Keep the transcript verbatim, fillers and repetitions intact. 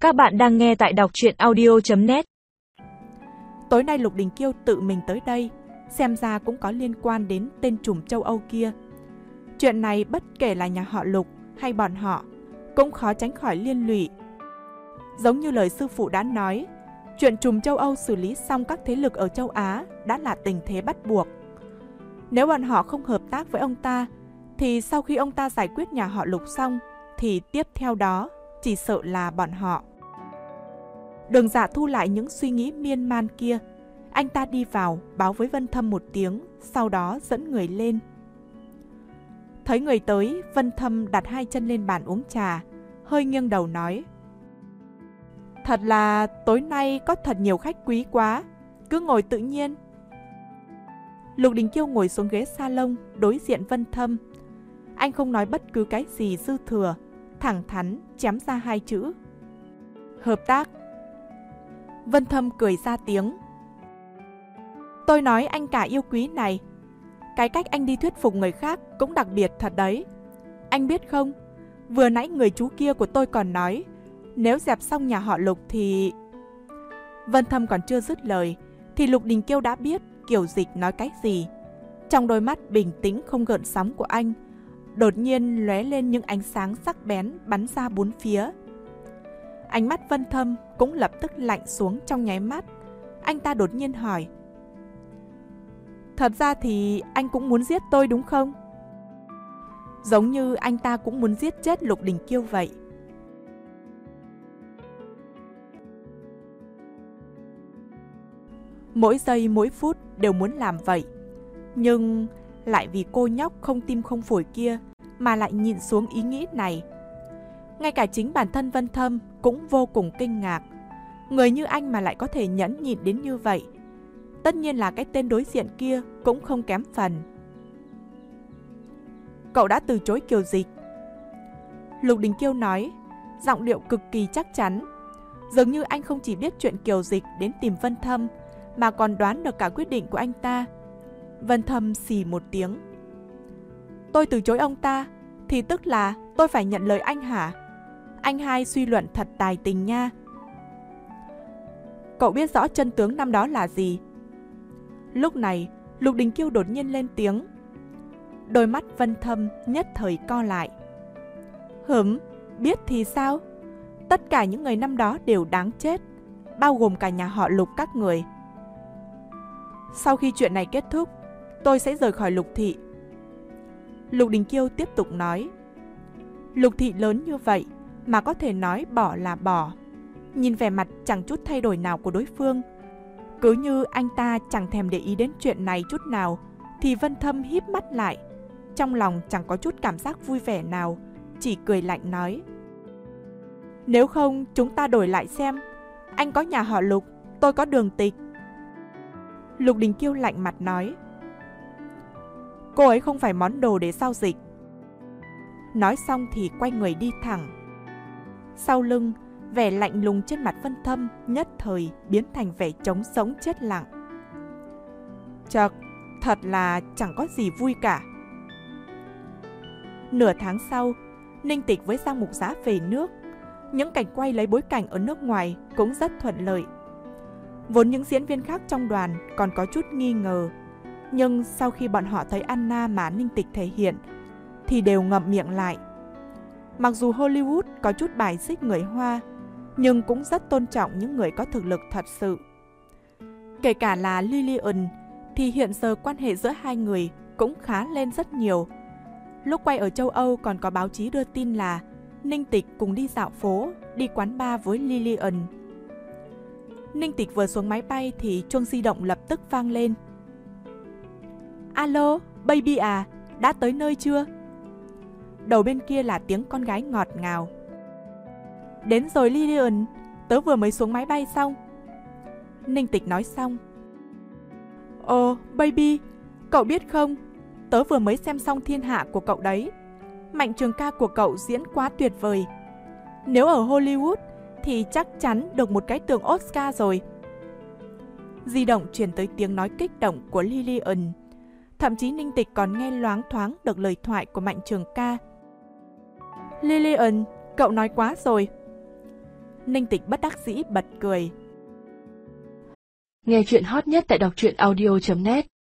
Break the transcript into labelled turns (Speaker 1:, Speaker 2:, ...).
Speaker 1: Các bạn đang nghe tại đọc truyện audio chấm net.
Speaker 2: Tối nay Lục Đình Kiêu tự mình tới đây, xem ra cũng có liên quan đến tên trùm châu Âu kia. Chuyện này bất kể là nhà họ Lục hay bọn họ, cũng khó tránh khỏi liên lụy. Giống như lời sư phụ đã nói, chuyện trùm châu Âu xử lý xong các thế lực ở châu Á đã là tình thế bắt buộc. Nếu bọn họ không hợp tác với ông ta, thì sau khi ông ta giải quyết nhà họ Lục xong, thì tiếp theo đó chỉ sợ là bọn họ. Đường Dạ thu lại những suy nghĩ miên man kia. Anh ta đi vào, báo với Vân Thâm một tiếng, sau đó dẫn người lên. Thấy người tới, Vân Thâm đặt hai chân lên bàn uống trà, hơi nghiêng đầu nói: Thật là tối nay có thật nhiều khách quý quá, cứ ngồi tự nhiên. Lục Đình Kiêu ngồi xuống ghế salon đối diện Vân Thâm. Anh không nói bất cứ cái gì dư thừa, thẳng thắn chém ra hai chữ: hợp tác. Vân Thâm cười ra tiếng: Tôi nói anh cả yêu quý này, cái cách anh đi thuyết phục người khác cũng đặc biệt thật đấy. Anh biết không, vừa nãy người chú kia của tôi còn nói, nếu dẹp xong nhà họ Lục thì... Vân Thâm còn chưa dứt lời, thì Lục Đình Kiêu đã biết Kiều Dịch nói cái gì. Trong đôi mắt bình tĩnh không gợn sóng của anh, đột nhiên lóe lên những ánh sáng sắc bén bắn ra bốn phía. Ánh mắt Vân Thâm cũng lập tức lạnh xuống trong nháy mắt. Anh ta đột nhiên hỏi: Thật ra thì anh cũng muốn giết tôi đúng không? Giống như anh ta cũng muốn giết chết Lục Đình Kiêu vậy. Mỗi giây mỗi phút đều muốn làm vậy, nhưng lại vì cô nhóc không tim không phổi kia mà lại nhịn xuống ý nghĩ này. Ngay cả chính bản thân Vân Thâm cũng vô cùng kinh ngạc. Người như anh mà lại có thể nhẫn nhịn đến như vậy. Tất nhiên là cái tên đối diện kia cũng không kém phần. Cậu đã từ chối Kiều Dịch. Lục Đình Kiêu nói, giọng điệu cực kỳ chắc chắn. Dường như anh không chỉ biết chuyện Kiều Dịch đến tìm Vân Thâm, mà còn đoán được cả quyết định của anh ta. Vân Thâm xì một tiếng. Tôi từ chối ông ta, thì tức là tôi phải nhận lời anh hả? Anh hai suy luận thật tài tình nha. Cậu biết rõ chân tướng năm đó là gì? Lúc này, Lục Đình Kiêu đột nhiên lên tiếng. Đôi mắt Vân Thâm nhất thời co lại. Hửm, biết thì sao? Tất cả những người năm đó đều đáng chết, bao gồm cả nhà họ Lục các người. Sau khi chuyện này kết thúc, tôi sẽ rời khỏi Lục thị. Lục Đình Kiêu tiếp tục nói. Lục thị lớn như vậy mà có thể nói bỏ là bỏ. Nhìn vẻ mặt chẳng chút thay đổi nào của đối phương, cứ như anh ta chẳng thèm để ý đến chuyện này chút nào, thì Vân Thâm híp mắt lại. Trong lòng chẳng có chút cảm giác vui vẻ nào, chỉ cười lạnh nói: Nếu không chúng ta đổi lại xem. Anh có nhà họ Lục, tôi có Đường Tịch. Lục Đình Kiêu lạnh mặt nói: Cô ấy không phải món đồ để giao dịch. Nói xong thì quay người đi thẳng. Sau lưng, vẻ lạnh lùng trên mặt Vân Thâm nhất thời biến thành vẻ trống sống chết lặng. Chật, thật là chẳng có gì vui cả. Nửa tháng sau, Ninh Tịch với Giang Mục Giã về nước. Những cảnh quay lấy bối cảnh ở nước ngoài cũng rất thuận lợi. Vốn những diễn viên khác trong đoàn còn có chút nghi ngờ, nhưng sau khi bọn họ thấy Anna mà Ninh Tịch thể hiện thì đều ngậm miệng lại. Mặc dù Hollywood có chút bài xích người Hoa, nhưng cũng rất tôn trọng những người có thực lực thật sự. Kể cả là Lillian thì hiện giờ quan hệ giữa hai người cũng khá lên rất nhiều. Lúc quay ở châu Âu còn có báo chí đưa tin là Ninh Tịch cùng đi dạo phố, đi quán bar với Lillian. Ninh Tịch vừa xuống máy bay thì chuông di động lập tức vang lên. Alo, baby à, đã tới nơi chưa? Đầu bên kia là tiếng con gái ngọt ngào. Đến rồi Lillian, tớ vừa mới xuống máy bay xong. Ninh Tịch nói xong. Ồ, baby, cậu biết không, tớ vừa mới xem xong Thiên Hạ của cậu đấy. Mạnh Trường Ca của cậu diễn quá tuyệt vời. Nếu ở Hollywood thì chắc chắn được một cái tượng Oscar rồi. Di động truyền tới tiếng nói kích động của Lillian. Thậm chí Ninh Tịch còn nghe loáng thoáng được lời thoại của Mạnh Trường Ca. Lillian, cậu nói quá rồi. Ninh Tịch bất đắc dĩ bật cười.
Speaker 3: Nghe chuyện hot nhất tại đọc truyện audio chấm net.